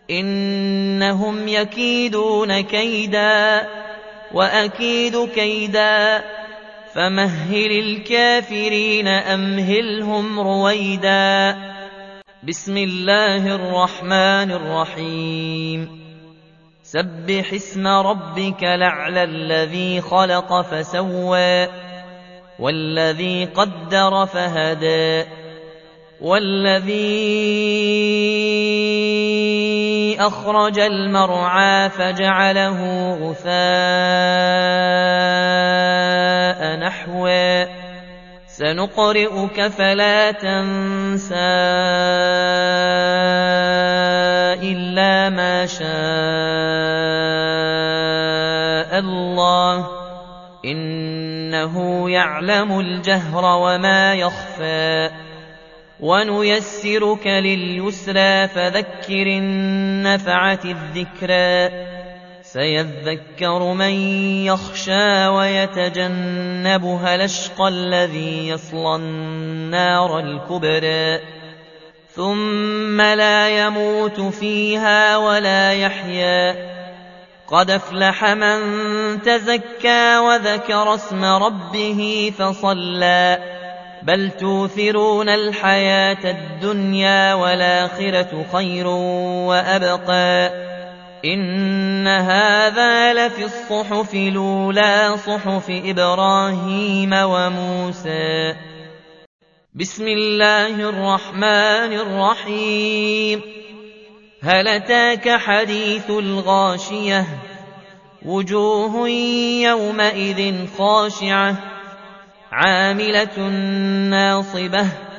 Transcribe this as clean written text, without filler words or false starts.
إنهم يكيدون كيدا وأكيد كيدا فمهل الكافرين أمهلهم رويدا. بسم الله الرحمن الرحيم. سبح اسم ربك الأعلى الذي خلق فسوى والذي قدر فهدى والذي أخرج المرعى فجعله غثاء نحوا سنقرئك فلا تنسى إلا ما شاء الله إنه يعلم الجهر وما يخفى. ونيسرك لليسرى فذكر إن نفعت الذكرى سيذكر من يخشى ويتجنبها الأشقى الذي يصلى النار الكبرى ثم لا يموت فيها ولا يحيا. قد أفلح من تزكى وذكر اسم ربه فصلى بل توثرون الحياة الدنيا والآخرة خير وأبقى إن هذا لفي الصحف الأولى صحف إبراهيم وموسى. بسم الله الرحمن الرحيم. هل أتاك حديث الغاشية وجوه يومئذ خاشعة عاملة ناصبة